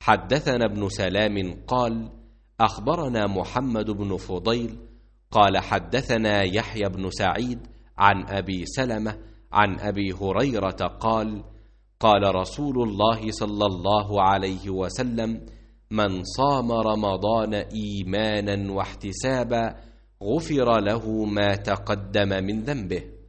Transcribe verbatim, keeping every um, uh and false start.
حدثنا ابن سلام قال أخبرنا محمد بن فضيل قال حدثنا يحيى بن سعيد عن أبي سلمة عن أبي هريرة قال قال رسول الله صلى الله عليه وسلم من صام رمضان إيمانا واحتسابا غفر له ما تقدم من ذنبه.